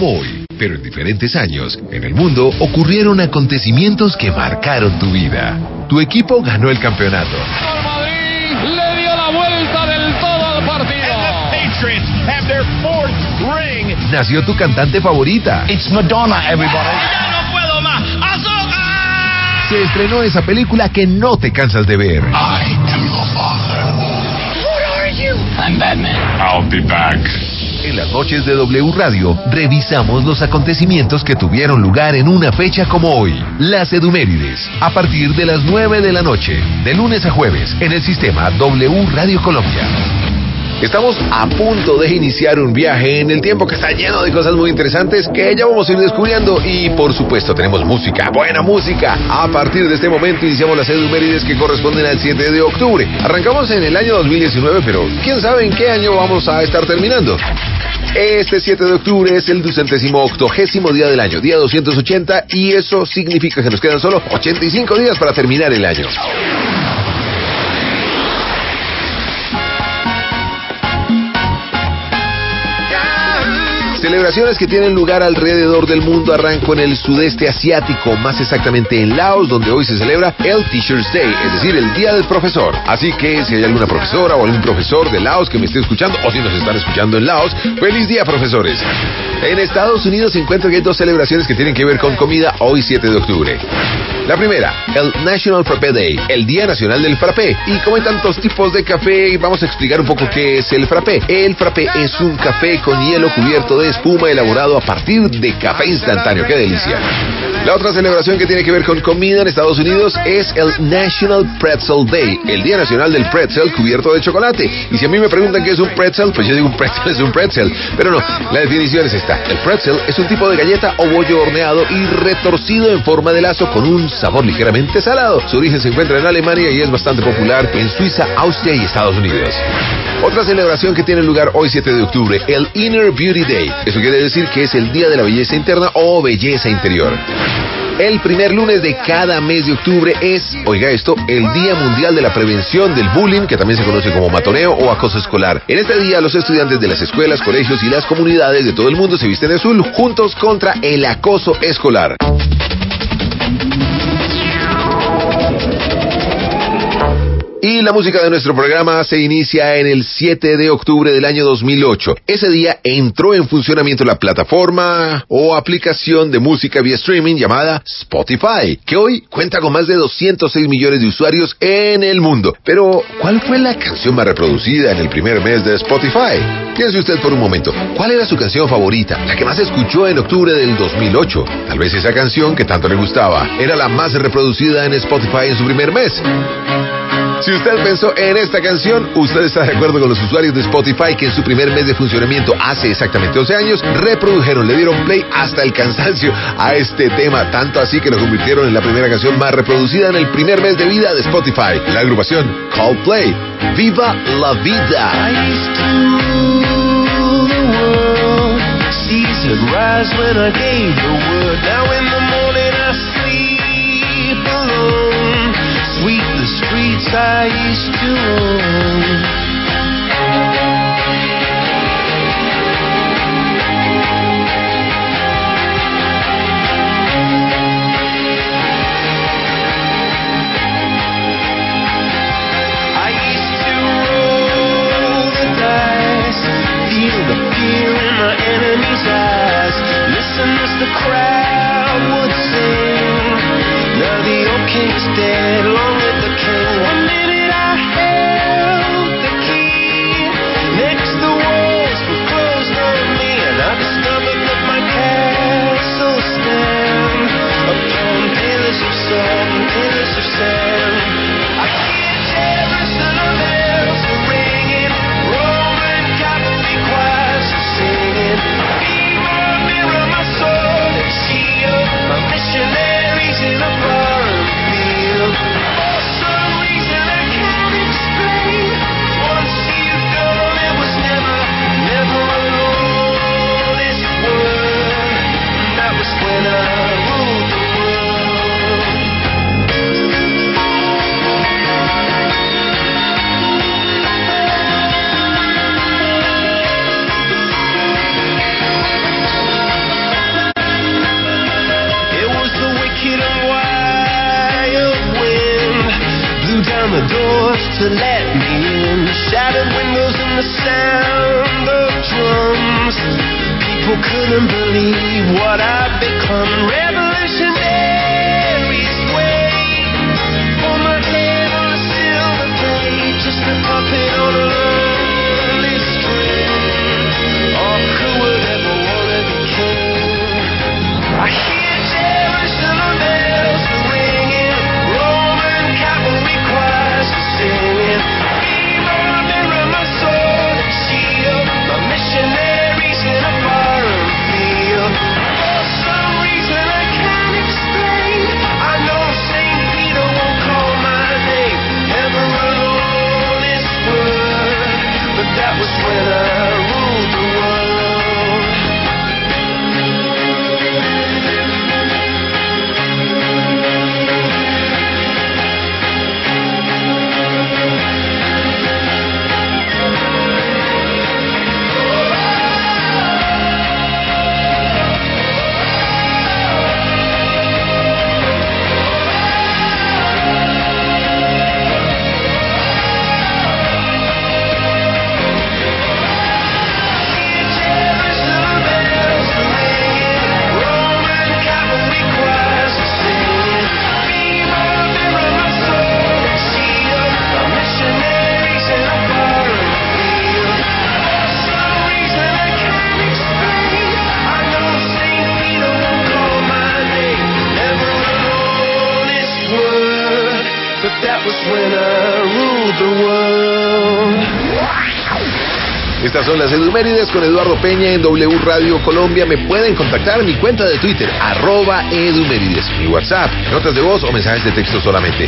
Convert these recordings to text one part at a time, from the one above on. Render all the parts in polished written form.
como hoy, pero en diferentes años, en el mundo ocurrieron acontecimientos que marcaron tu vida. Tu equipo ganó el campeonato. El Madrid le dio la vuelta del todo al partido. And the Patriots have their fourth ring. Nació tu cantante favorita. It's Madonna, everybody. ¡Ya no puedo más! ¡Azúcar! Se estrenó esa película que no te cansas de ver. I am your father. What are you? I'm Batman. I'll be back. En las noches de W Radio, revisamos los acontecimientos que tuvieron lugar en una fecha como hoy. Las Edumérides, a partir de las 9 de la noche, de lunes a jueves, en el sistema W Radio Colombia. Estamos a punto de iniciar un viaje en el tiempo que está lleno de cosas muy interesantes que ya vamos a ir descubriendo y por supuesto tenemos música, buena música. A partir de este momento iniciamos las Edumérides que corresponden al 7 de octubre. Arrancamos en el año 2019, pero quién sabe en qué año vamos a estar terminando. Este 7 de octubre es el 280º día del año, día 280, y eso significa que nos quedan solo 85 días para terminar el año. Celebraciones que tienen lugar alrededor del mundo. Arranco en el sudeste asiático, más exactamente en Laos, donde hoy se celebra el Teacher's Day, es decir, el Día del Profesor. Así que si hay alguna profesora o algún profesor de Laos que me esté escuchando, o si nos están escuchando en Laos, ¡feliz día, profesores! En Estados Unidos se encuentra que hay dos celebraciones que tienen que ver con comida hoy 7 de octubre. La primera, el National Frappé Day, el Día Nacional del Frappé. Y como hay tantos tipos de café, vamos a explicar un poco qué es el frappé. El frappé es un café con hielo cubierto de espuma elaborado a partir de café instantáneo. ¡Qué delicia! La otra celebración que tiene que ver con comida en Estados Unidos es el National Pretzel Day, el Día Nacional del Pretzel cubierto de chocolate. Y si a mí me preguntan qué es un pretzel, pues yo digo un pretzel es un pretzel. Pero no, la definición es esta. El pretzel es un tipo de galleta o bollo horneado y retorcido en forma de lazo con un sabor ligeramente salado. Su origen se encuentra en Alemania y es bastante popular en Suiza, Austria y Estados Unidos. Otra celebración que tiene lugar hoy 7 de octubre, el Inner Beauty Day. Eso quiere decir que es el Día de la Belleza Interna o Belleza Interior. El primer lunes de cada mes de octubre es, oiga esto, el Día Mundial de la Prevención del Bullying, que también se conoce como matoneo o acoso escolar. En este día, los estudiantes de las escuelas, colegios y las comunidades de todo el mundo se visten de azul, juntos contra el acoso escolar. Y la música de nuestro programa se inicia en el 7 de octubre del año 2008. Ese día entró en funcionamiento la plataforma o aplicación de música vía streaming llamada Spotify, que hoy cuenta con más de 206 millones de usuarios en el mundo. Pero, ¿cuál fue la canción más reproducida en el primer mes de Spotify? Piense usted por un momento, ¿cuál era su canción favorita? La que más escuchó en octubre del 2008. Tal vez esa canción que tanto le gustaba era la más reproducida en Spotify en su primer mes. Si usted pensó en esta canción, usted está de acuerdo con los usuarios de Spotify que en su primer mes de funcionamiento hace exactamente 11 años reprodujeron, le dieron play hasta el cansancio a este tema, tanto así que lo convirtieron en la primera canción más reproducida en el primer mes de vida de Spotify. La agrupación Coldplay, ¡Viva la Vida! Sweep the streets I used to own. I used to roll the dice, feel the fear in my enemy's eyes, listen as the crowd would sing. Now the old king's dead, long live the king. One minute I held the key, next the walls were closed on me, and I discovered that my castle stand upon pillars of salt and pillars of sand. I hear Jefferson of bells are ringing, Roman Catholic choirs are singing. Mirror, my sword and shield, my missionaries in a foreign field. to let me in. Shattered windows and the sound of drums. People couldn't believe what I'd become. Revolutionaries wait for my head on a silver plate, just a puppet on a lonely string. Oh, who would ever wanna be king? I hear Jerusalem bells ringing, Roman cavalry choirs singing. Be my mirror, my sword and shield, my missionaries in a foreign field. For some reason I can't explain, I know Saint Peter won't call my name. Ever alone is word, but that was when I ruled the world. Jerusalem bells ringing, Roman cavalry choirs singing. Be my mirror, my sword and shield, my missionaries in a foreign field. For some reason I can't explain, I know Saint Peter won't call my name. Never alone is word, but that was when I ruled the world. Estas son las Edumérides con Eduardo Peña en W Radio Colombia. Me pueden contactar en mi cuenta de Twitter, @Edumérides. Mi WhatsApp, notas de voz o mensajes de texto solamente,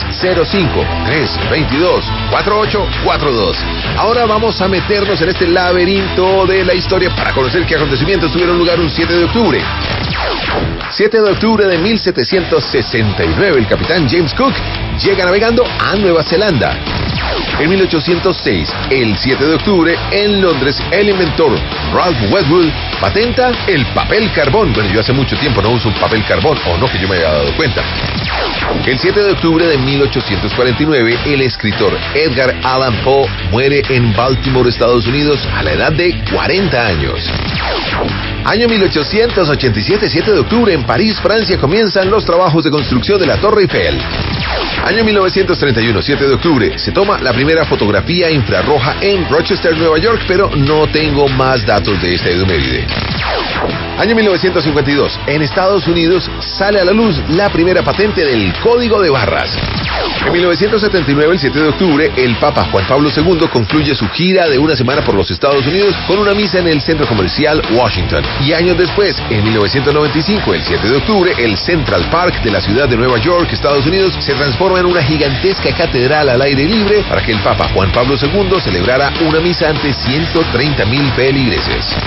305-322-4842. Ahora vamos a meternos en este laberinto de la historia para conocer qué acontecimientos tuvieron lugar un 7 de octubre. 7 de octubre de 1769, el capitán James Cook llega navegando a Nueva Zelanda. En 1806, el 7 de octubre, en Londres, el inventor Ralph Wedgwood patenta el papel carbón. Bueno, yo hace mucho tiempo no uso un papel carbón, o no que yo me haya dado cuenta. El 7 de octubre de 1849, el escritor Edgar Allan Poe muere en Baltimore, Estados Unidos, a la edad de 40 años. Año 1887, 7 de octubre, en París, Francia, comienzan los trabajos de construcción de la Torre Eiffel. Año 1931, 7 de octubre, se toma la primera fotografía infrarroja en Rochester, Nueva York, pero no tengo más datos de esta eduméride. Año 1952, en Estados Unidos sale a la luz la primera patente del código de barras. En 1979, el 7 de octubre, el Papa Juan Pablo II concluye su gira de una semana por los Estados Unidos con una misa en el centro comercial Washington. Y años después, en 1995, el 7 de octubre, el Central Park de la ciudad de Nueva York, Estados Unidos, se transforma en una gigantesca catedral al aire libre para que el Papa Juan Pablo II celebrara una misa ante 130,000 feligreses.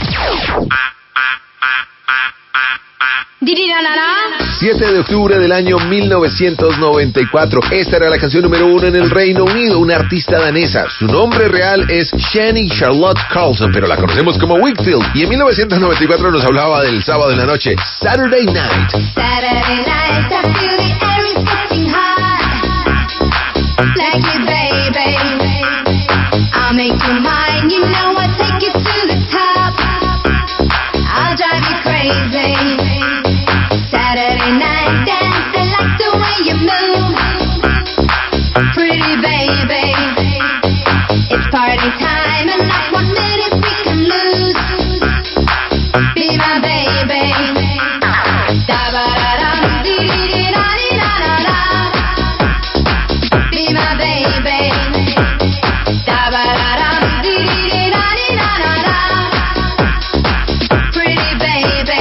7 de octubre del año 1994. Esta era la canción número 1 en el Reino Unido, una artista danesa. Su nombre real es Shani Charlotte Carlson, pero la conocemos como Wakefield. Y en 1994 nos hablaba del sábado en la noche, Saturday Night. Saturday night, I feel the air is getting hot. Like it, baby. I'll make you mine, you know I'll take you to the top. I'll drive you crazy. Saturday night dance, I like the way you move. Pretty baby. It's party time and not 1 minute we can lose. Be my baby. Da-ba-da-dum, dee-dee-dee-da-dee-da-da-da. Be my baby. Da-ba-da-dum, dee-dee-dee-da-dee-da-da-da. Pretty baby.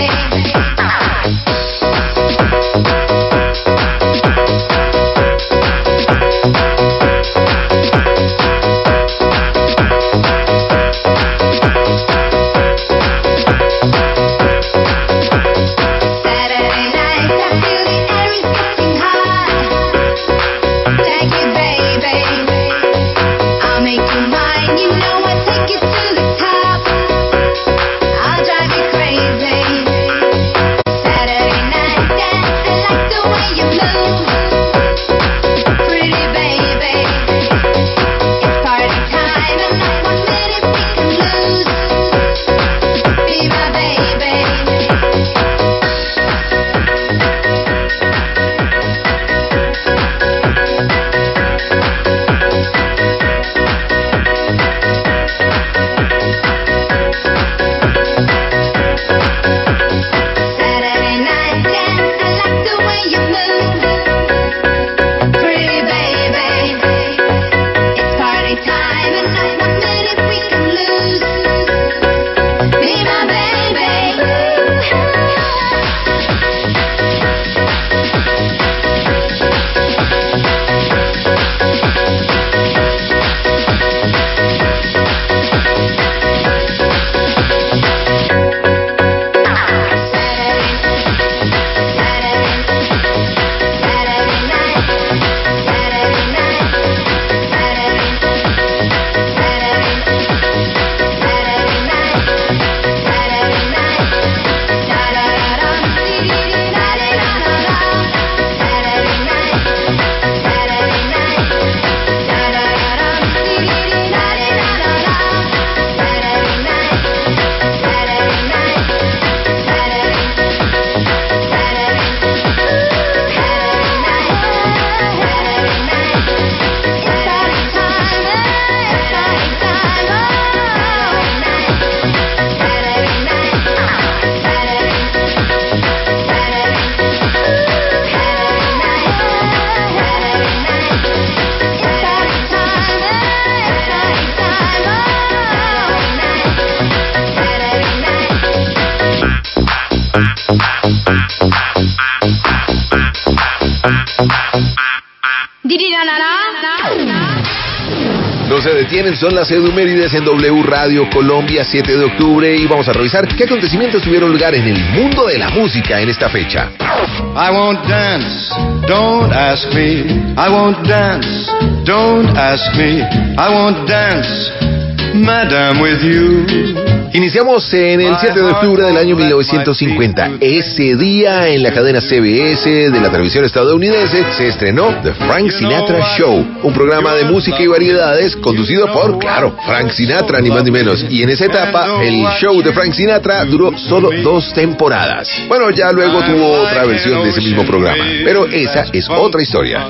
No se detienen, son las Edumérides en W Radio Colombia, 7 de octubre, y vamos a revisar qué acontecimientos tuvieron lugar en el mundo de la música en esta fecha. I won't dance, don't ask me. I won't dance, don't ask me. I won't dance, madam, with you. Iniciamos en el 7 de octubre del año 1950. Ese día, en la cadena CBS de la televisión estadounidense, se estrenó The Frank Sinatra Show, un programa de música y variedades conducido por, claro, Frank Sinatra, ni más ni menos. Y en esa etapa, el show de Frank Sinatra duró solo 2 temporadas. Bueno, ya luego tuvo otra versión de ese mismo programa, pero esa es otra historia.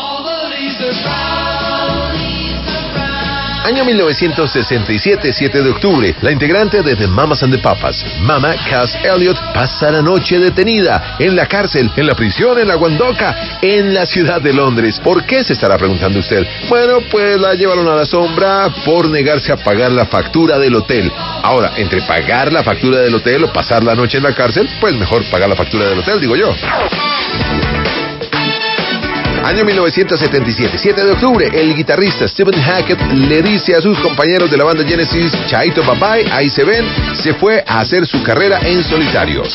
Año 1967, 7 de octubre, la integrante de The Mamas and the Papas, Mama Cass Elliot, pasa la noche detenida en la cárcel, en la prisión, en la Guandoca, en la ciudad de Londres. ¿Por qué, se estará preguntando usted? Bueno, pues la llevaron a la sombra por negarse a pagar la factura del hotel. Ahora, entre pagar la factura del hotel o pasar la noche en la cárcel, pues mejor pagar la factura del hotel, digo yo. Año 1977, 7 de octubre, el guitarrista Stephen Hackett le dice a sus compañeros de la banda Genesis, chaito bye bye, ahí se ven, se fue a hacer su carrera en solitario.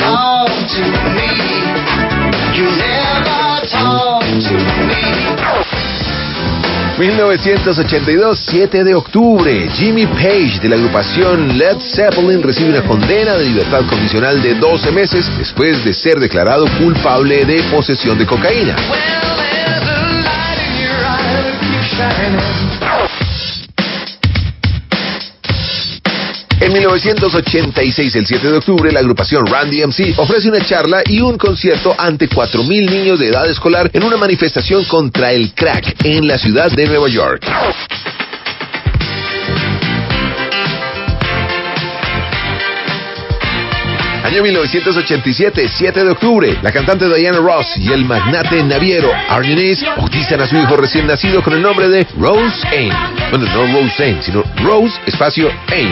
1982, 7 de octubre, Jimmy Page de la agrupación Led Zeppelin recibe una condena de libertad condicional de 12 meses después de ser declarado culpable de posesión de cocaína. En 1986, el 7 de octubre, la agrupación Run DMC ofrece una charla y un concierto ante 4.000 niños de edad escolar en una manifestación contra el crack en la ciudad de Nueva York. Año 1987, 7 de octubre, la cantante Diana Ross y el magnate naviero Argenese bautizan a su hijo recién nacido con el nombre de Rose Aim. Bueno, no Rose Aim, sino Rose espacio Aim.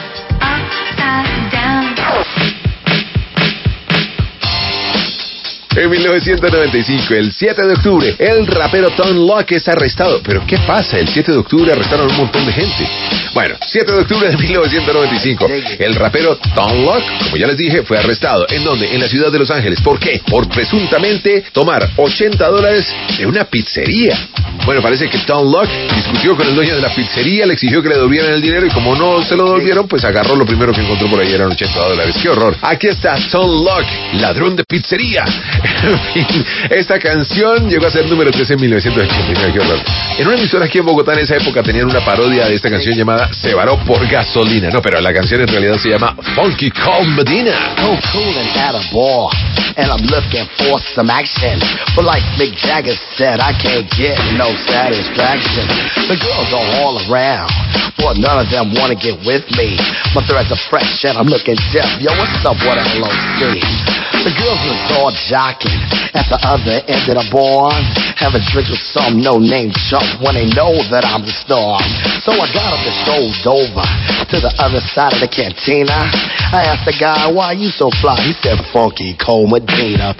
En 1995, el 7 de octubre, el rapero Tom Locke es arrestado. ¿Pero qué pasa? El 7 de octubre arrestaron a un montón de gente. Bueno, 7 de octubre de 1995, el rapero Tom Locke, como ya les dije, fue arrestado. ¿En dónde? En la ciudad de Los Ángeles. ¿Por qué? Por presuntamente tomar $80 de una pizzería. Bueno, parece que Tom Locke discutió con el dueño de la pizzería, le exigió que le devolvieran el dinero y como no se lo devolvieron, pues agarró lo primero que encontró por ahí, eran $80. ¡Qué horror! Aquí está Tom Locke, ladrón de pizzería. En fin, esta canción llegó a ser número 13 en 1989, qué horror. En una emisora aquí en Bogotá en esa época tenían una parodia de esta canción llamada Se varó por gasolina. No, pero la canción en realidad se llama Funky Cold Medina. So cool and at a bar, and I'm looking for some action. But like Mick Jagger said, I can't get no satisfaction. The girls are all around, but none of them wanna get with me. My threads are fresh and I'm looking deaf. Yo, what's up with LOC? The girls was all jocking at the other end of the bar, have a drink with some no-name chump when they know that I'm the star. So I got up and strolled over to the other side of the cantina. I asked the guy, why you so fly? He said, Funky Cold Medina.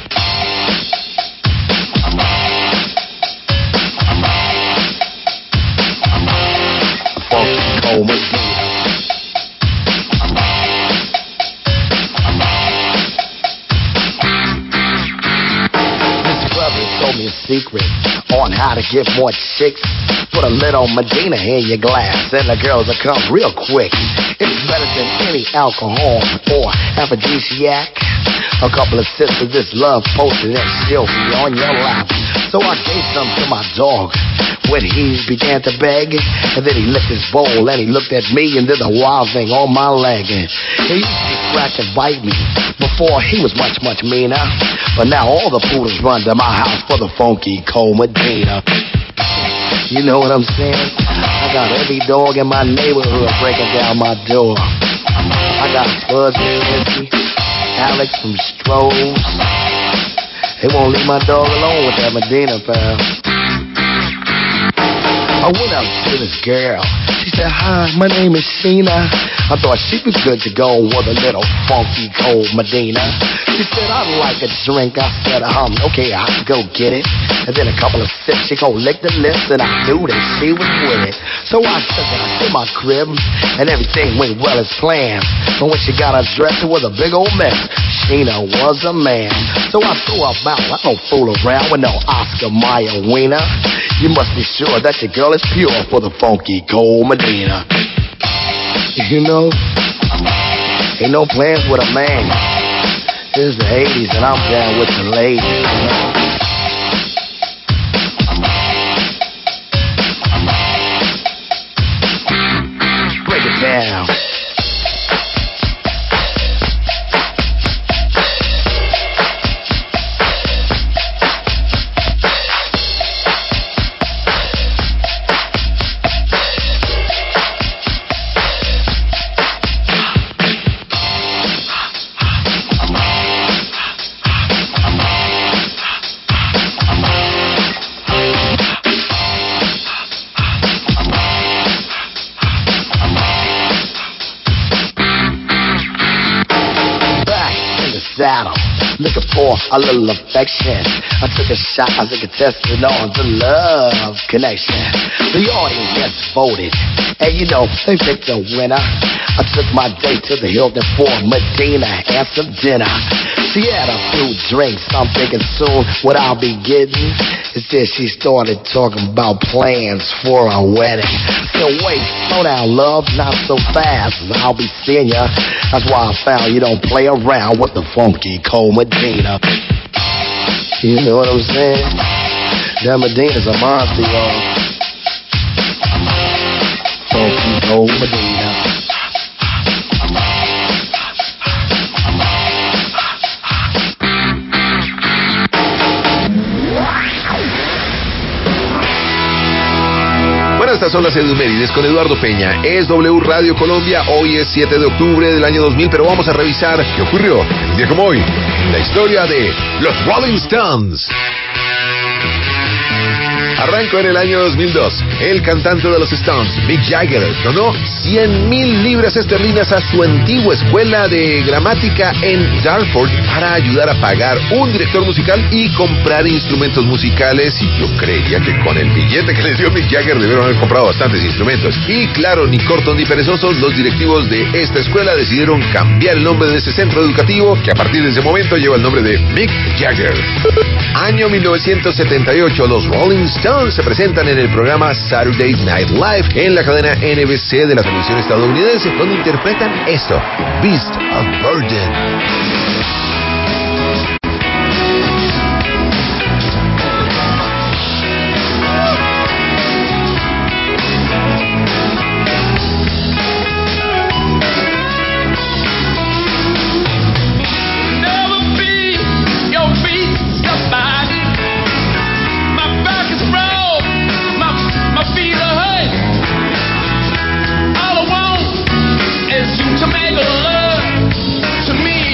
Funky Cold Medina. Told me a secret on how to get more chicks. Put a little Medina in your glass and the girls will come real quick. It's better than any alcohol or aphrodisiac. A couple of sips of this love potion and she'll be on your lap. So I gave some to my dog when he began to beg. And then he licked his bowl and he looked at me and did the wild thing on my leg. And he used to scratch and bite me before he was much, much meaner. But now all the poodles run to my house for the Funky Cold Medina. You know what I'm saying? I got every dog in my neighborhood breaking down my door. I got Buzz and Alex from Strohs. They won't leave my dog alone with that Medina, pal. I went up to this girl. She said, hi, my name is Sheena. I thought she'd be good to go with a little funky cold Medina. She said, I'd like a drink. I said, okay, I'll go get it. And then a couple of sips, she gon' lick the lips, and I knew that she was with it. So I took her to my crib, and everything went well as planned. But when she got her dressed, it was a big old mess. Sheena was a man. So I threw her out. I don't fool around with no Oscar Mayer wiener. You must be sure that your girl is pure for the funky cold Medina. You know, ain't no plans with a man. This is the 80s, and I'm down with the ladies, you know. Break it down. Saddle, looking for a little affection. I took a shot as a contestant on the love connection. The audience voted, and you know, they picked a winner. I took my date to the Hilton for Medina and some dinner. She had a few drinks, I'm thinking soon what I'll be getting is then she started talking about plans for a wedding. So wait, slow down, love, not so fast, I'll be seeing ya. That's why I found you don't play around with the funky cold Medina. You know what I'm saying? That Medina's a monster, y'all. Funky cold Medina. Bueno, estas son las Edumérides con Eduardo Peña. Es W Radio Colombia. Hoy es 7 de octubre del año 2000, pero vamos a revisar qué ocurrió un día como hoy en la historia de los Rolling Stones. Arrancó en el año 2002. El cantante de los Stones, Mick Jagger, donó 100,000 libras esterlinas a su antigua escuela de gramática en Dartford para ayudar a pagar un director musical y comprar instrumentos musicales. Y yo creería que con el billete que les dio Mick Jagger debieron haber comprado bastantes instrumentos. Y claro, ni cortos ni perezosos, los directivos de esta escuela decidieron cambiar el nombre de ese centro educativo, que a partir de ese momento lleva el nombre de Mick Jagger. Año 1978, los Rolling Stones se presentan en el programa Saturday Night Live en la cadena NBC de la televisión estadounidense, donde interpretan esto, Beast of Burden. To make love to me.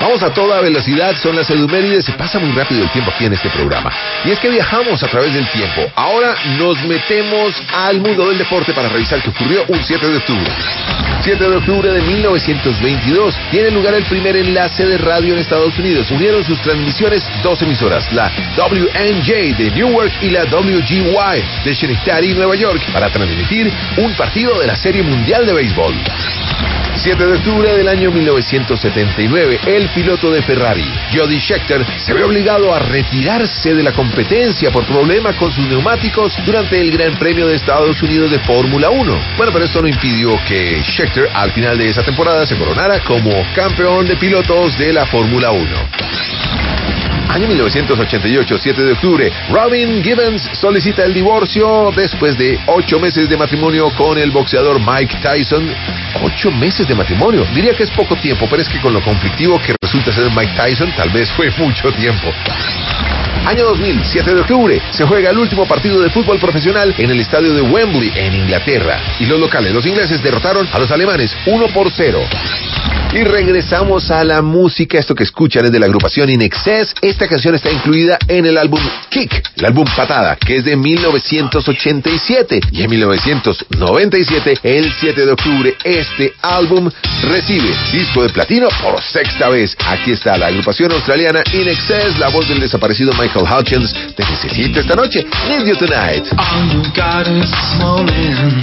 Vamos a toda velocidad, son las edumérides, se pasa muy rápido el tiempo aquí en este programa. Y es que viajamos a través del tiempo. Ahora nos metemos al mundo del deporte para revisar qué ocurrió un 7 de octubre. 7 de octubre de 1922 tiene lugar el primer enlace de radio en Estados Unidos. Unieron sus transmisiones dos emisoras, la WNJ de Newark y la WGY de Schenectady, Nueva York, para transmitir un partido de la Serie Mundial de Béisbol. 7 de octubre del año 1979, el piloto de Ferrari, Jody Scheckter, se ve obligado a retirarse de la competencia por problemas con sus neumáticos durante el Gran Premio de Estados Unidos de Fórmula 1. Bueno, pero esto no impidió que Scheckter al final de esa temporada se coronara como campeón de pilotos de la Fórmula 1. Año 1988, 7 de octubre, Robin Givens solicita el divorcio después de 8 meses de matrimonio con el boxeador Mike Tyson. 8 meses de matrimonio. Diría que es poco tiempo, pero es que con lo conflictivo que resulta ser Mike Tyson, tal vez fue mucho tiempo. Año 2000, 7 de octubre, se juega el último partido de fútbol profesional en el estadio de Wembley, en Inglaterra. Y los locales, los ingleses, derrotaron a los alemanes 1-0. Y regresamos a la música. Esto que escuchan es de la agrupación In Excess. Esta canción está incluida en el álbum Kick, el álbum Patada, que es de 1987. Y en 1997, el 7 de octubre, este álbum recibe disco de platino por sexta vez. Aquí está la agrupación australiana In Excess, la voz del desaparecido Michael Hutchins. Te necesito esta noche. Need You Tonight. All you got is this moment.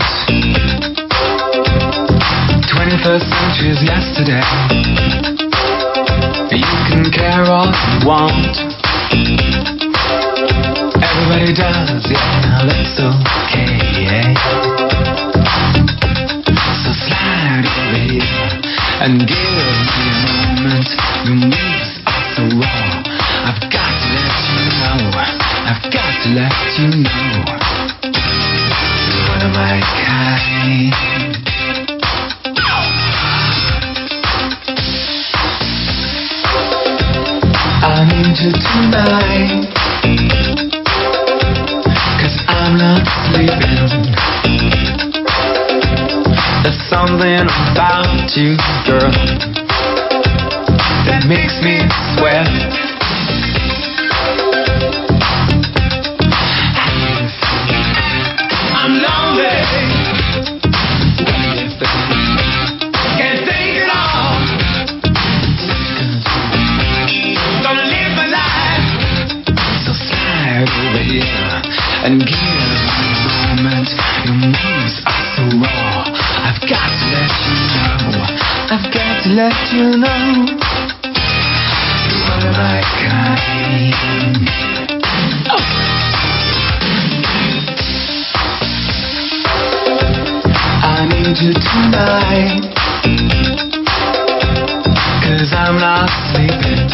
21st century is yesterday. You can care all you want. Everybody does, yeah, that's okay. So slide over here and give me a moment. Your moves are so raw. I've got to let you know. I've got to let you know. You're one of my kind. I need you tonight, 'cause I'm not sleeping. There's something about you, girl, that makes me sweat. I'm lonely. Can't take it all. Gonna live my life. So slide over here and give me a moment. Your moves are so raw. I've got to let you know. I've got to let you know. You're one of my kind. I need you tonight, 'cause I'm not sleeping.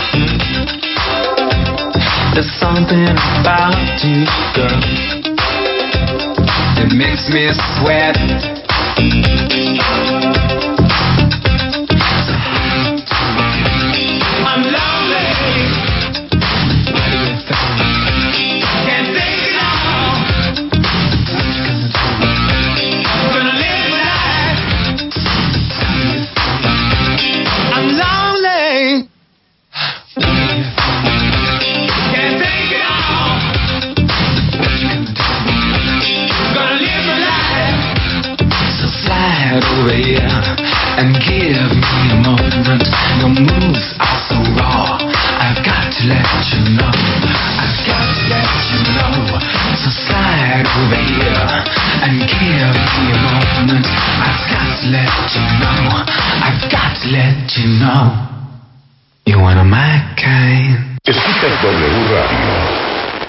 There's something about you, girl, that makes me sweat. I'm lonely. Can't take it all. Gonna live my life. I'm lonely. Can't take it all. Gonna live my life. So slide over here and give me a moment. Your moves are so raw. I've got to let you know. I've got to let you know. So slide over here and give me a moment. I've got to let you know. I've got to let you know. You're one of my kind. Escuchas W Radio.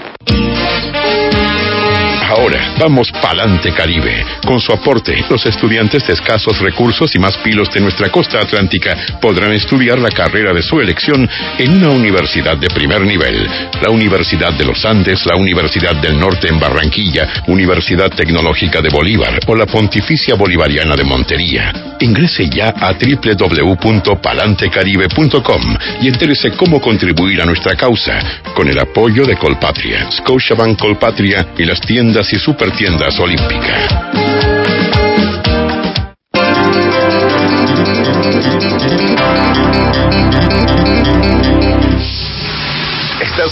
Ahora, vamos pa'lante Caribe. Con su aporte, los estudiantes de escasos recursos y más pilos de nuestra costa atlántica podrán estudiar la carrera de su elección en una universidad de primer nivel. La Universidad de los Andes, la Universidad del Norte en Barranquilla, Universidad Tecnológica de Bolívar o la Pontificia Bolivariana de Montería. Ingrese ya a www.palantecaribe.com y entérese cómo contribuir a nuestra causa con el apoyo de Colpatria, Scotiabank Colpatria y las tiendas y supertiendas Olímpica.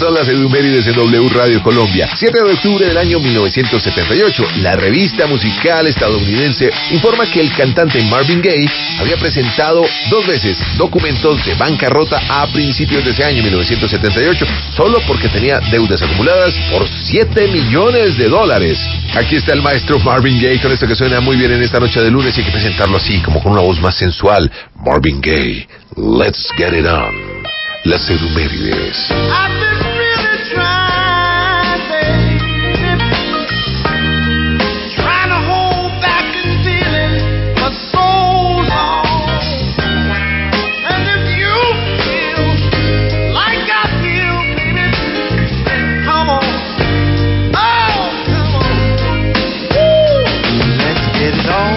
son las Edumérides en W Radio Colombia. 7 de octubre del año 1978, la revista musical estadounidense informa que el cantante Marvin Gaye había presentado 2 veces documentos de bancarrota a principios de ese año 1978, solo porque tenía deudas acumuladas por $7 millones. Aquí está el maestro Marvin Gaye con esto que suena muy bien en esta noche de lunes y hay que presentarlo así, como con una voz más sensual. Marvin Gaye, Let's Get It On. Las Edumérides. I've been really trying, baby, trying to hold back this feeling for so long. And if you feel like I feel, baby, then come on. Oh, come on. Woo. Let's get it on.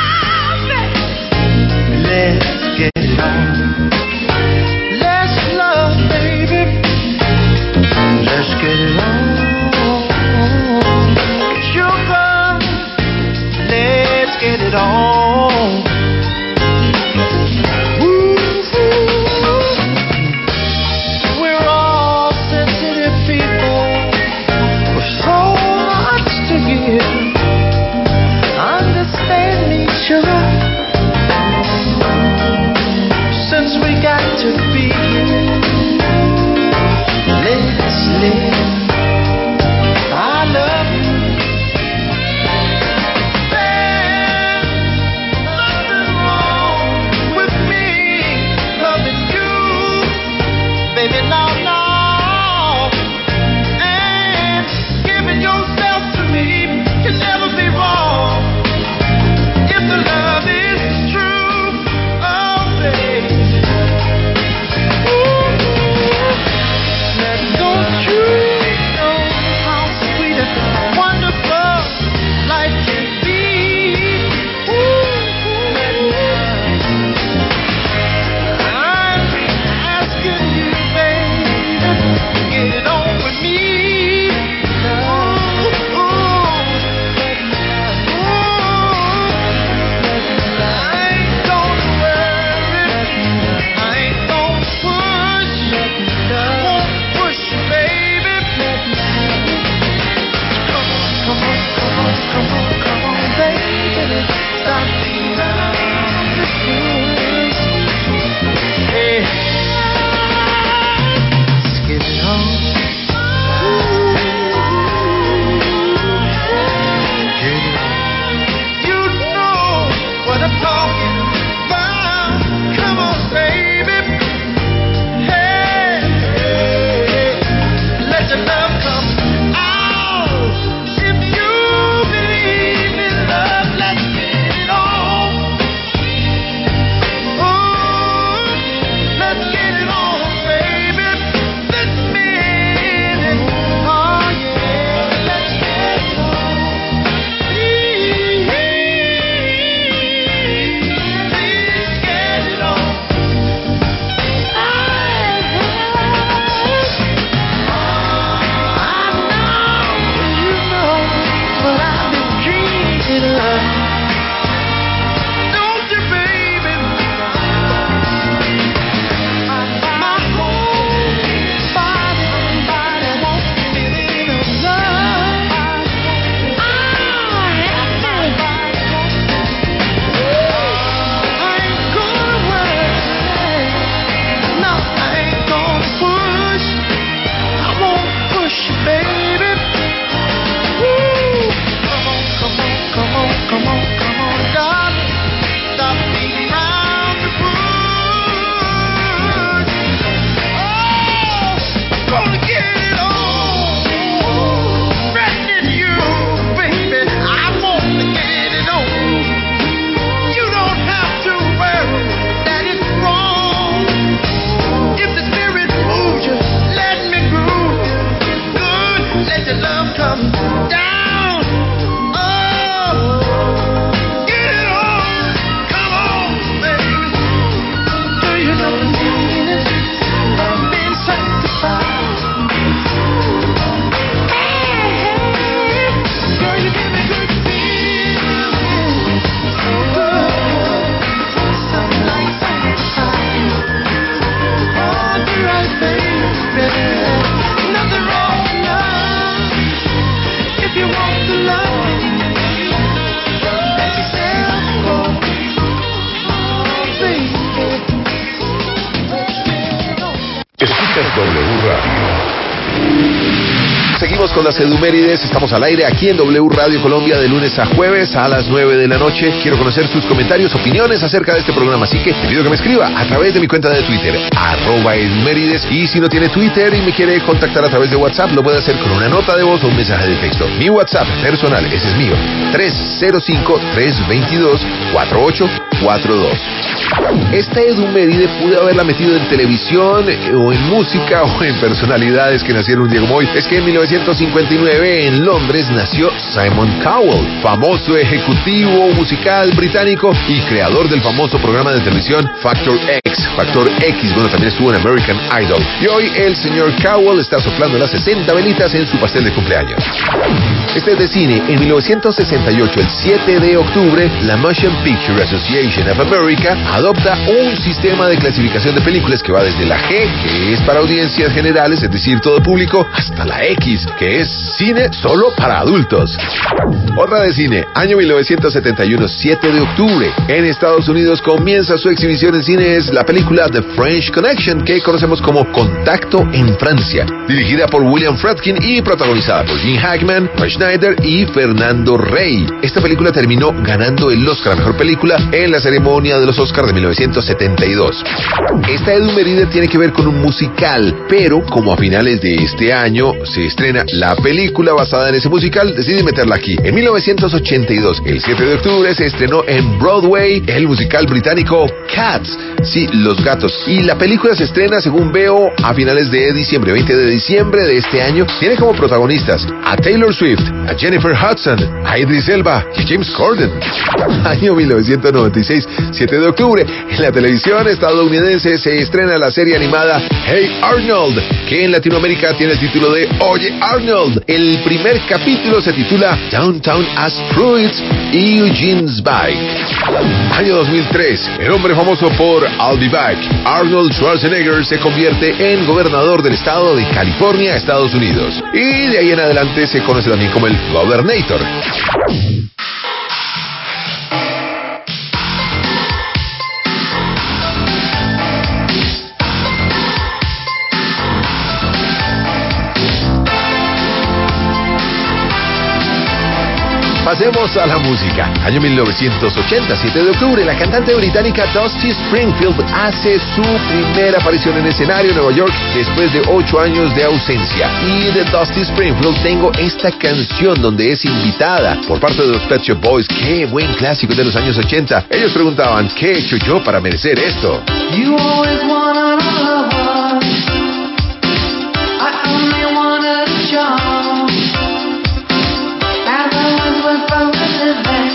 Let's get it on. Let's love. Escuchas W Radio. Seguimos con las Edumérides, estamos al aire aquí en W Radio Colombia de lunes a jueves a las 9 de la noche. Quiero conocer sus comentarios, opiniones acerca de este programa, así que te pido que me escriba a través de mi cuenta de Twitter, @Edumérides, y si no tiene Twitter y me quiere contactar a través de WhatsApp, lo puede hacer con una nota de voz o un mensaje de texto. Mi WhatsApp personal, ese es mío, 305-322-4842. Esta Eduméride pude haberla metido en televisión o en música o en personalidades que nacieron un día como hoy. Es que en 1959 en Londres nació Simon Cowell, famoso ejecutivo musical británico y creador del famoso programa de televisión Factor X. Bueno, también estuvo en American Idol. Y hoy el señor Cowell está soplando las 60 velitas en su pastel de cumpleaños. Este es de cine. En 1968, el 7 de octubre, la Motion Picture Association of America adopta un sistema de clasificación de películas que va desde la G, que es para audiencias generales, es decir, todo público, hasta la X, que es cine solo para adultos. Otra de cine, año 1971, 7 de octubre. En Estados Unidos comienza su exhibición en cines la película The French Connection, que conocemos como Contacto en Francia, dirigida por William Friedkin y protagonizada por Gene Hackman, Roy Schneider y Fernando Rey. Esta película terminó ganando el Oscar a Mejor Película en la ceremonia de los Oscars de 1972. Esta Eduméride tiene que ver con un musical, pero como a finales de este año se estrena la película basada en ese musical, decidí meterla aquí. En 1982, el 7 de octubre, se estrenó en Broadway el musical británico Cats, sí, Los Gatos. Y la película se estrena, según veo, a finales de diciembre, 20 de diciembre de este año. Tiene como protagonistas a Taylor Swift, a Jennifer Hudson, a Idris Elba y James Corden. Año 1996, 7 de octubre, en la televisión estadounidense se estrena la serie animada Hey Arnold, que en Latinoamérica tiene el título de Oye Arnold. El primer capítulo se titula Downtown Asteroids y Eugene's Bike. Año 2003, el hombre famoso por I'll Be Back, Arnold Schwarzenegger, se convierte en gobernador del estado de California, Estados Unidos. Y de ahí en adelante se conoce también como el Governator. Pasemos a la música. Año 1980, 7 de octubre, la cantante británica Dusty Springfield hace su primera aparición en escenario en Nueva York después de 8 años de ausencia. Y de Dusty Springfield tengo esta canción donde es invitada por parte de los Pet Shop Boys. ¡Qué buen clásico de los años 80! Ellos preguntaban, ¿qué he hecho yo para merecer esto? You always wanted all I want. I only wanted a charm. As I was broken back.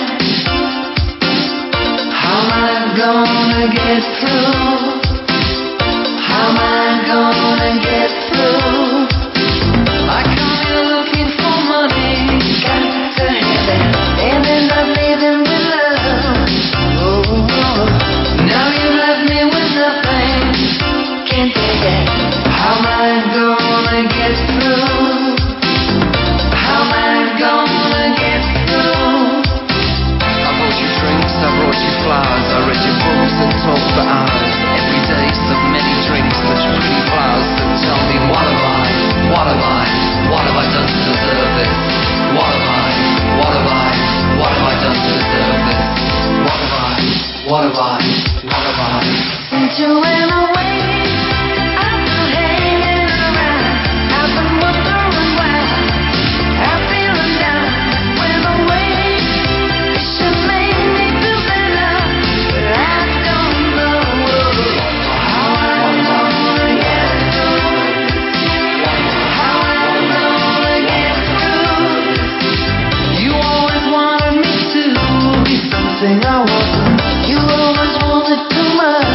How am I gonna get through? How am I gonna get through? I come here looking for money, got to have it, and then I pay them with love. Oh, now you left me with nothing, can't take it. How am I gonna get through? How am I gonna get through? I bought you drinks, I brought you flowers, I read your books and talked for hours. Every day so many drinks, such pretty flowers. So tell me what have I done to deserve this? What have I done to deserve this? What have I? Since you went away, I've been hanging around, I've been wondering why I'm feeling down. Went away, it should make me feel better, but I don't know how I'm gonna get through. How I'm gonna get through. You always wanted me to be something I wasn't. You always wanted too much.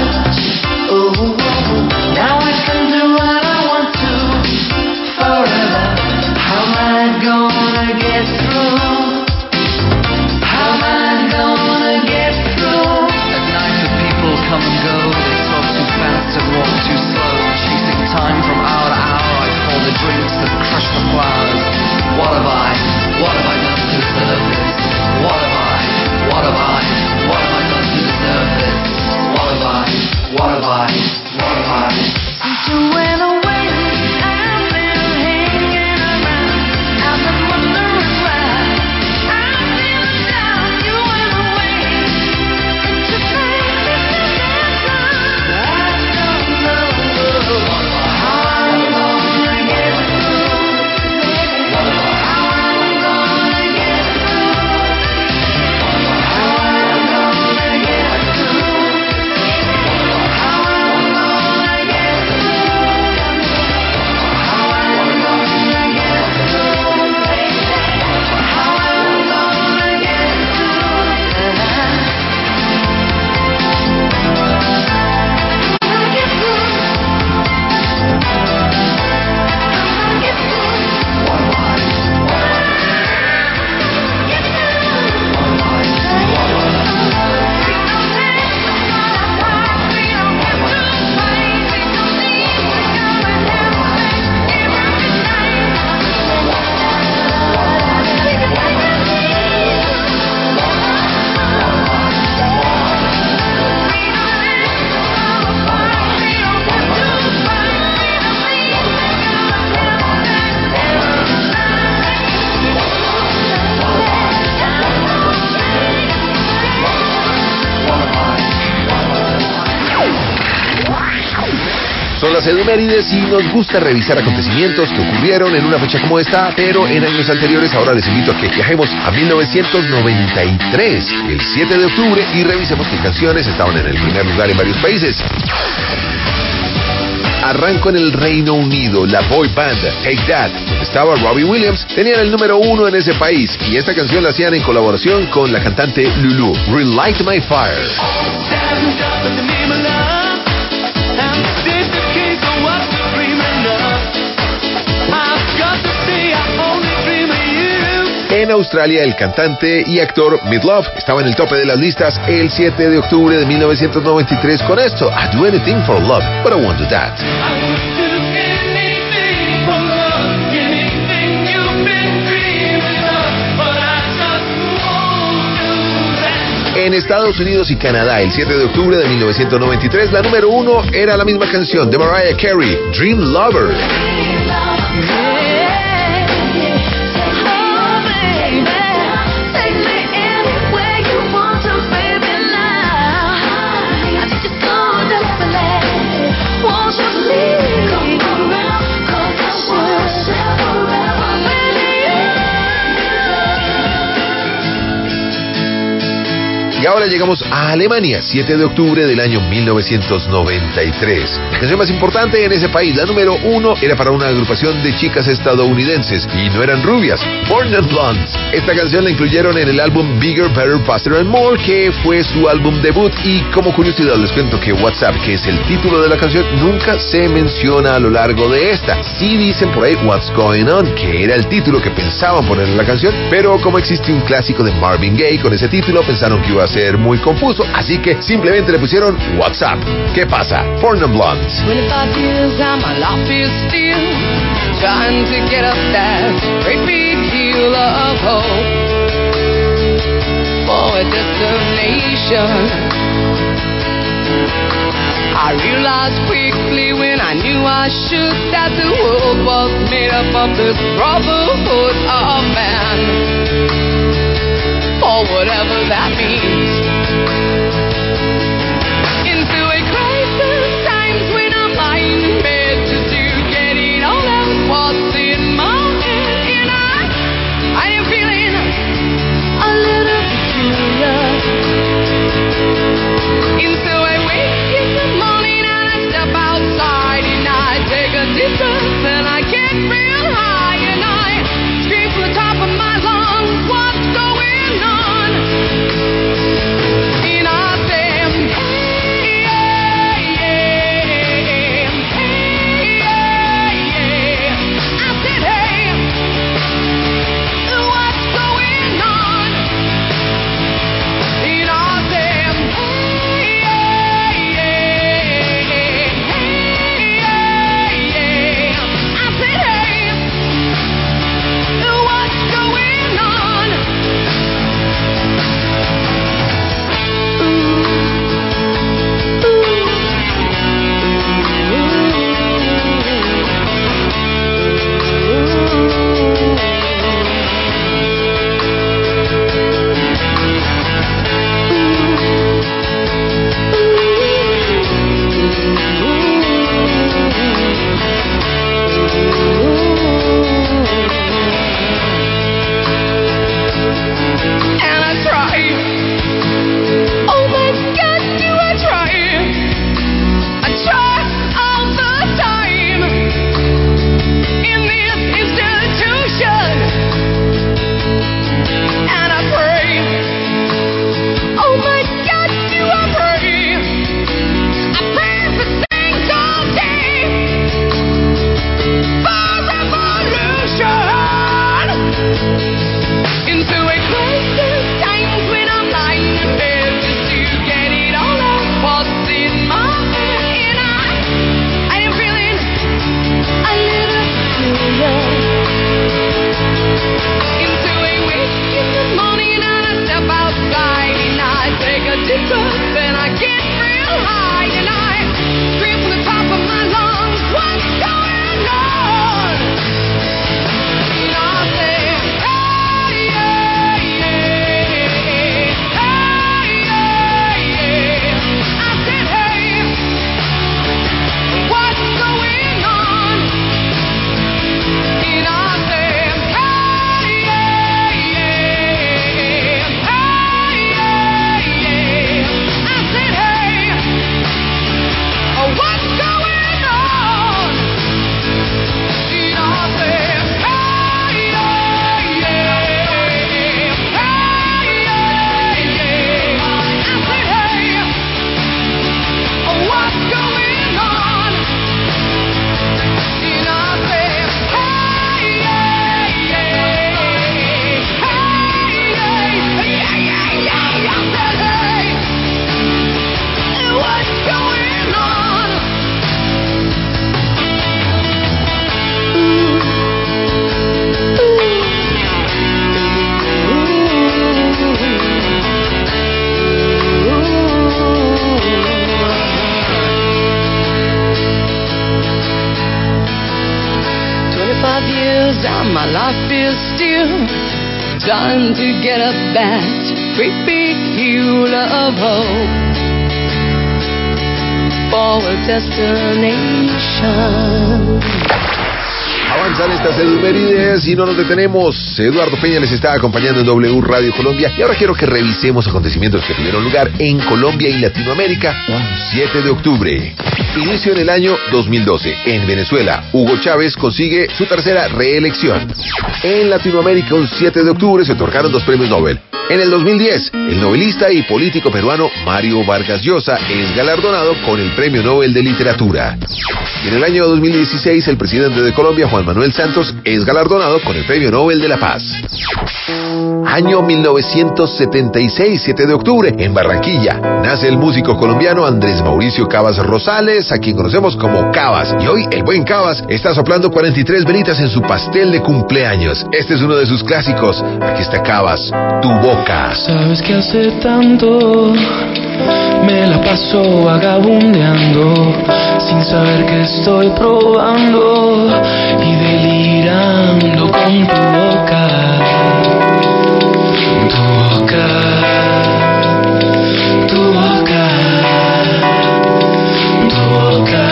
edemérides y nos gusta revisar acontecimientos que ocurrieron en una fecha como esta, pero en años anteriores. Ahora les invito a que viajemos a 1993, el 7 de octubre, y revisemos qué canciones estaban en el primer lugar en varios países. Arrancó en el Reino Unido la boy band Take That, donde estaba Robbie Williams. Tenían el número 1 en ese país y esta canción la hacían en colaboración con la cantante Lulu. Relight My Fire. En Australia, el cantante y actor Meatloaf estaba en el tope de las listas el 7 de octubre de 1993 con esto, I Do Anything for Love, but I Won't Do That. En Estados Unidos y Canadá, el 7 de octubre de 1993, la número 1 era la misma canción de Mariah Carey, Dream Lover. Y ahora llegamos a Alemania, 7 de octubre del año 1993. La canción más importante en ese país, la número 1, era para una agrupación de chicas estadounidenses y no eran rubias, Born and Blondes. Esta canción la incluyeron en el álbum Bigger, Better, Faster and More, que fue su álbum debut. Y como curiosidad les cuento que WhatsApp, que es el título de la canción, nunca se menciona a lo largo de esta. Sí dicen por ahí What's Going On, que era el título que pensaban poner en la canción, pero como existe un clásico de Marvin Gaye con ese título, pensaron que iba a ser muy confuso, así que simplemente le pusieron WhatsApp. ¿Qué pasa? Born and Blondes. 25 years and my life is still trying to get up that great big hill of hope for a destination. I realized quickly when I knew I should that the world was made up of this brotherhood of man, or whatever that means. Into a crisis times when I'm lying in bed just to get it all out what's in my head, and I am feeling a little peculiar. Into a wake in the morning and I step outside and I take a deep breath and I get real high and I scream from the top of my lungs, what's going on? And my life is still trying to get up that great big hill of hope for a destination. Avanzan estas efemérides y no nos detenemos. Eduardo Peña les está acompañando en W Radio Colombia y ahora quiero que revisemos acontecimientos que tuvieron lugar en Colombia y Latinoamérica un 7 de octubre. Inicio en el año 2012. En Venezuela, Hugo Chávez consigue su tercera reelección. En Latinoamérica, un 7 de octubre se otorgaron 2 premios Nobel. En el 2010, el novelista y político peruano Mario Vargas Llosa es galardonado con el Premio Nobel de Literatura. Y en el año 2016, el presidente de Colombia, Juan Manuel Santos, es galardonado con el Premio Nobel de la Paz. Año 1976, 7 de octubre, en Barranquilla, nace el músico colombiano Andrés Mauricio Cabas Rosales, a quien conocemos como Cabas. Y hoy, el buen Cabas está soplando 43 velitas en su pastel de cumpleaños. Este es uno de sus clásicos. Aquí está Cabas, Tu Boca. Sabes que hace tanto me la paso vagabundeando, sin saber que estoy probando y delirando con tu boca. Tu boca, tu boca, tu boca.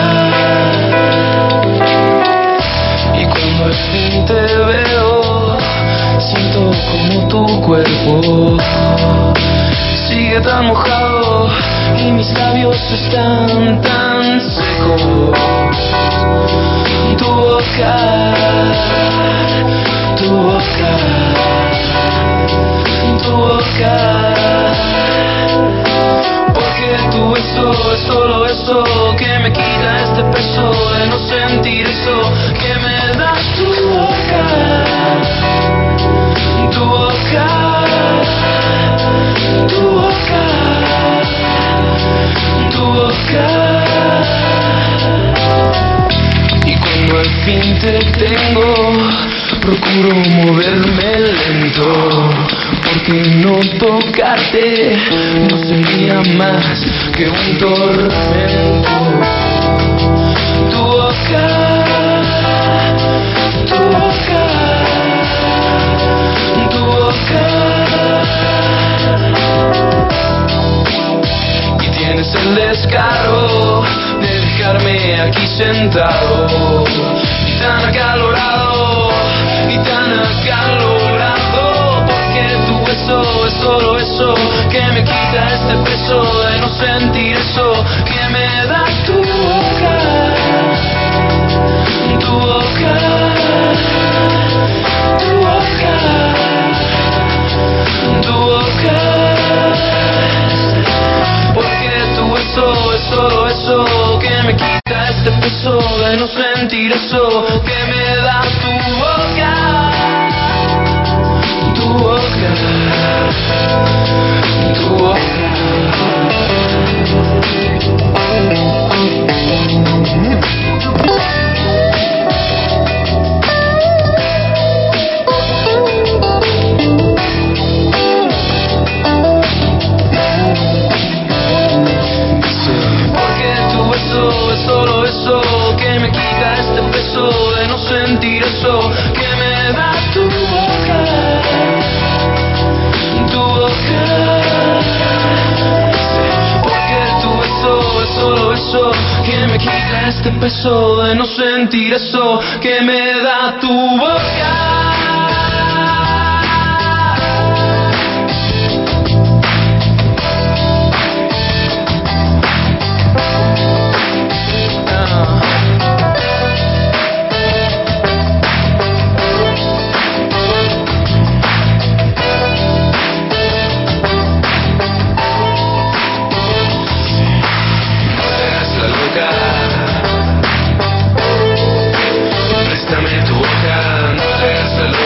Y cuando al fin te veo, siento como tu cuerpo sigue tan mojado y mis labios están tan secos. Tu boca, tu boca, tu boca. Porque tu beso es solo eso que me quita este peso de no sentir eso que me da tu boca. Tu boca, tu boca, tu boca. Y cuando al fin te tengo, procuro moverme lento, porque no tocarte no sería más que un tormento. Tu boca, tu boca, tu boca. Y tienes el descaro de dejarme aquí sentado y tan acalorado, y tan acalorado, porque tu beso es solo eso que me quita este peso de no sentir eso que me da tu boca, tu boca, tu boca, tu boca. Porque tu beso es solo eso que me quita este peso de no sentir eso que me da tu boca, tu boca, tu boca. Es solo eso que me quita este peso de no sentir eso que me da tu boca, tu boca. Porque tu beso es solo eso que me quita este peso de no sentir eso que me da tu boca. Préstame tu boca, no te hagas la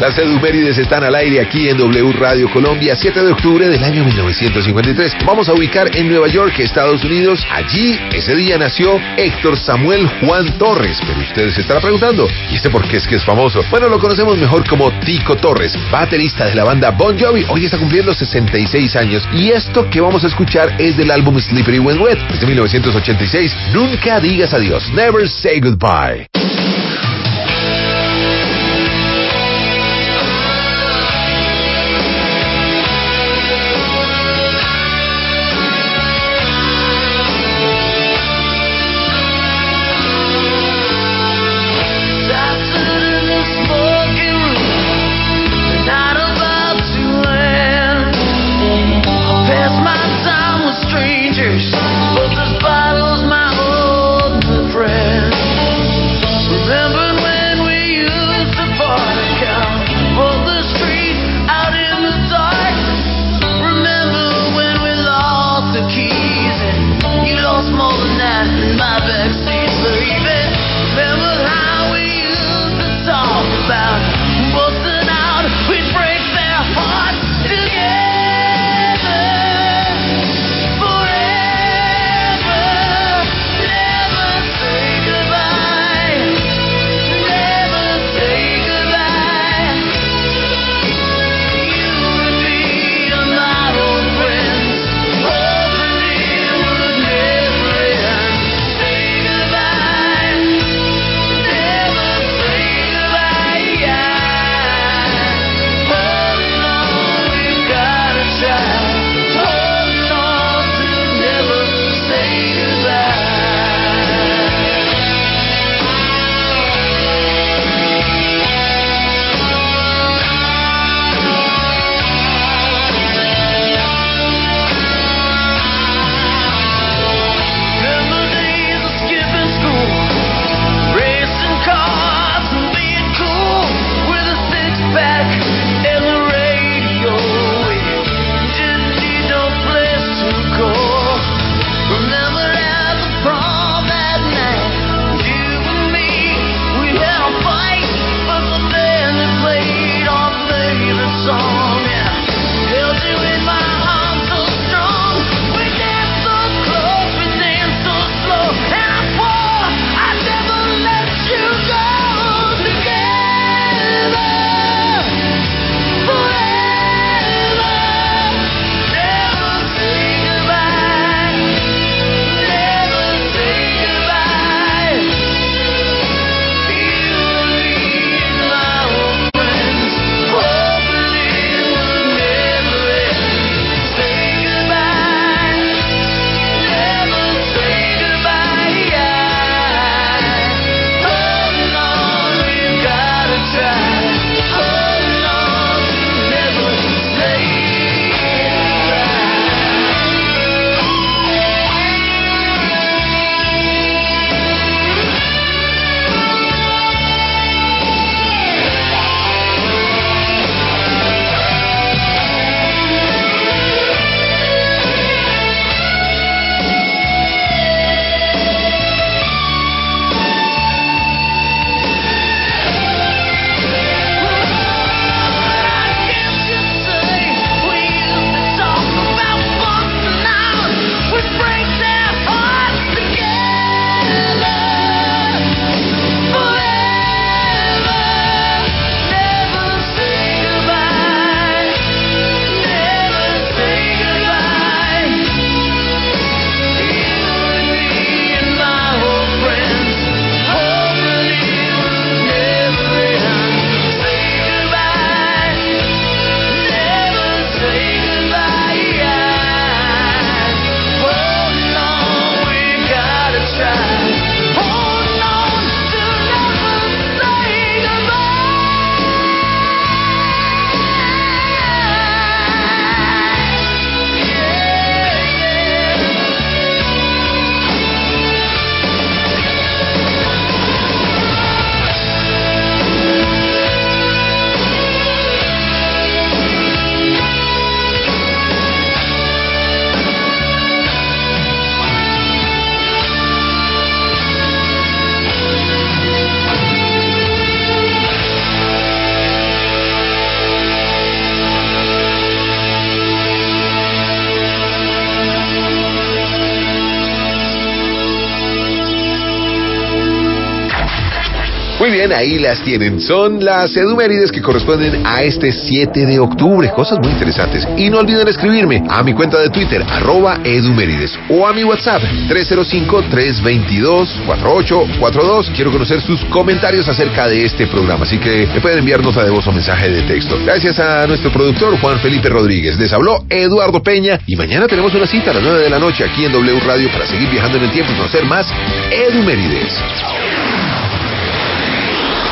Las Edumérides están al aire aquí en W Radio Colombia, 7 de octubre del año 1953. Vamos a ubicar en Nueva York, Estados Unidos. Allí, ese día nació Héctor Samuel Juan Torres. Pero ustedes se estarán preguntando, ¿y este por qué es que es famoso? Bueno, lo conocemos mejor como Tico Torres, baterista de la banda Bon Jovi. Hoy está cumpliendo 66 años. Y esto que vamos a escuchar es del álbum Slippery When Wet, desde 1986. Nunca digas adiós. Never say goodbye. But this bottle's my old friend. Muy bien, ahí las tienen. Son las edumérides que corresponden a este 7 de octubre. Cosas muy interesantes. Y no olviden escribirme a mi cuenta de Twitter, @edumérides, o a mi WhatsApp, 305-322-4842. Quiero conocer sus comentarios acerca de este programa, así que me pueden enviar nota de voz o mensaje de texto. Gracias a nuestro productor, Juan Felipe Rodríguez. Les habló Eduardo Peña y mañana tenemos una cita a las 9 de la noche aquí en W Radio para seguir viajando en el tiempo y conocer más edumérides.